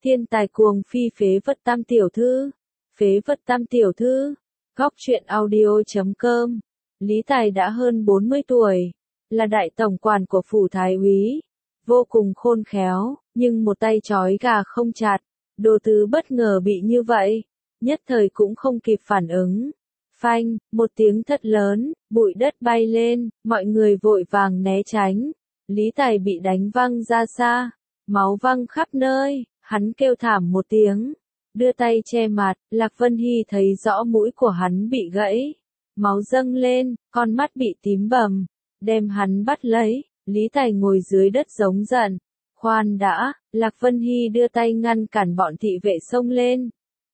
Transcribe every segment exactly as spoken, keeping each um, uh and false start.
Thiên tài cuồng phi phế vật tam tiểu thư. Phế vật tam tiểu thư. Góc truyện audio chấm com. Lý Tài đã hơn bốn mươi tuổi, là đại tổng quản của phủ thái úy, vô cùng khôn khéo, nhưng một tay trói gà không chặt. Đồ Tứ bất ngờ bị như vậy, nhất thời cũng không kịp phản ứng. Phanh, một tiếng thật lớn, bụi đất bay lên, mọi người vội vàng né tránh. Lý Tài bị đánh văng ra xa, máu văng khắp nơi, hắn kêu thảm một tiếng, đưa tay che mặt. Lạc Vân Hy thấy rõ mũi của hắn bị gãy, máu dâng lên, con mắt bị tím bầm, đem hắn bắt lấy. Lý Tài ngồi dưới đất giống giận. Khoan đã, Lạc Vân Hy đưa tay ngăn cản bọn thị vệ xông lên.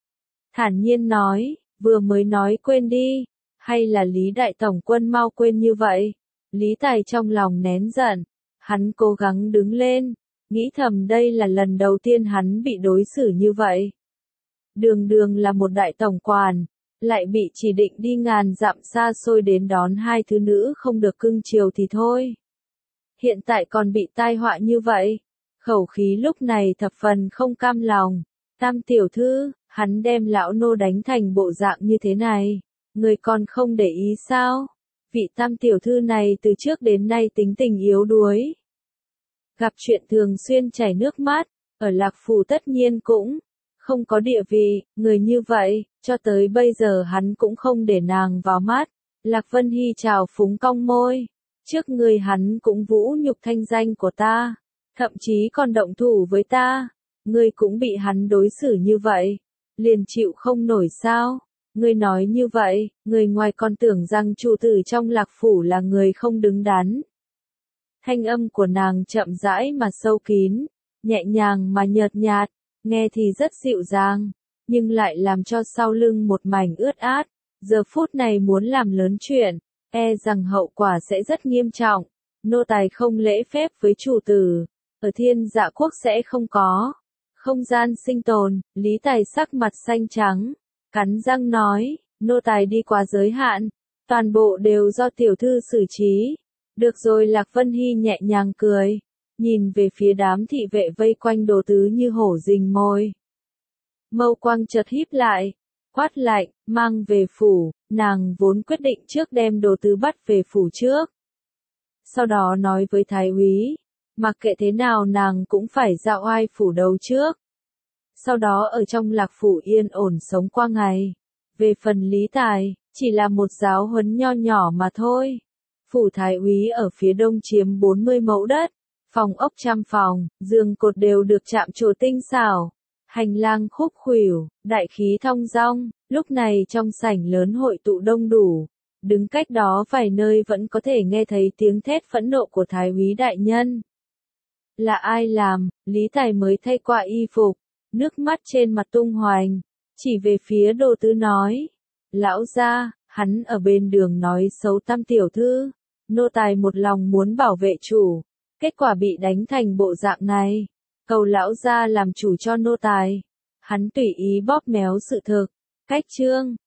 Thản nhiên nói, vừa mới nói quên đi, hay là Lý Đại Tổng Quân mau quên như vậy. Lý Tài trong lòng nén giận, hắn cố gắng đứng lên, nghĩ thầm đây là lần đầu tiên hắn bị đối xử như vậy. Đường đường là một đại tổng quản, lại bị chỉ định đi ngàn dặm xa xôi đến đón hai thứ nữ không được cưng chiều thì thôi. Hiện tại còn bị tai họa như vậy, khẩu khí lúc này thập phần không cam lòng. Tam tiểu thư, hắn đem lão nô đánh thành bộ dạng như thế này, người còn không để ý sao? Vị tam tiểu thư này từ trước đến nay tính tình yếu đuối, gặp chuyện thường xuyên chảy nước mắt, ở Lạc Phủ tất nhiên cũng không có địa vị, người như vậy, cho tới bây giờ hắn cũng không để nàng vào mắt. Lạc Vân Hy trào phúng cong môi, trước người hắn cũng vũ nhục thanh danh của ta, thậm chí còn động thủ với ta, ngươi cũng bị hắn đối xử như vậy, liền chịu không nổi sao? Ngươi nói như vậy, người ngoài còn tưởng rằng chủ tử trong Lạc Phủ là người không đứng đắn. Thanh âm của nàng chậm rãi mà sâu kín, nhẹ nhàng mà nhợt nhạt, nghe thì rất dịu dàng, nhưng lại làm cho sau lưng một mảnh ướt át. Giờ phút này muốn làm lớn chuyện, e rằng hậu quả sẽ rất nghiêm trọng. Nô tài không lễ phép với chủ tử, ở Thiên Dạ Quốc sẽ không có không gian sinh tồn. Lý Tài sắc mặt xanh trắng, cắn răng nói, nô tài đi quá giới hạn, toàn bộ đều do tiểu thư xử trí. Được rồi. Lạc Vân Hy nhẹ nhàng cười, nhìn về phía đám thị vệ vây quanh Đồ Tứ như hổ rình mồi. Mâu quang chợt híp lại, quát lạnh, mang về phủ. Nàng vốn quyết định trước đem Đồ Tứ bắt về phủ trước, sau đó nói với thái úy, mặc kệ thế nào nàng cũng phải ra oai phủ đầu trước, sau đó ở trong Lạc Phủ yên ổn sống qua ngày. Về phần Lý Tài, chỉ là một giáo huấn nho nhỏ mà thôi. Phủ thái úy ở phía đông chiếm bốn mươi mẫu đất, phòng ốc trăm phòng, giường cột đều được chạm trổ tinh xảo, hành lang khúc khuỷu, đại khí thong dong. Lúc này trong sảnh lớn hội tụ đông đủ, đứng cách đó vài nơi vẫn có thể nghe thấy tiếng thét phẫn nộ của thái úy đại nhân. Là ai làm? Lý Tài mới thay qua y phục, nước mắt trên mặt tung hoành, chỉ về phía Đồ Tứ nói, lão gia, hắn ở bên đường nói xấu tam tiểu thư, nô tài một lòng muốn bảo vệ chủ, kết quả bị đánh thành bộ dạng này, cầu lão gia làm chủ cho nô tài. Hắn tùy ý bóp méo sự thực, cách chương.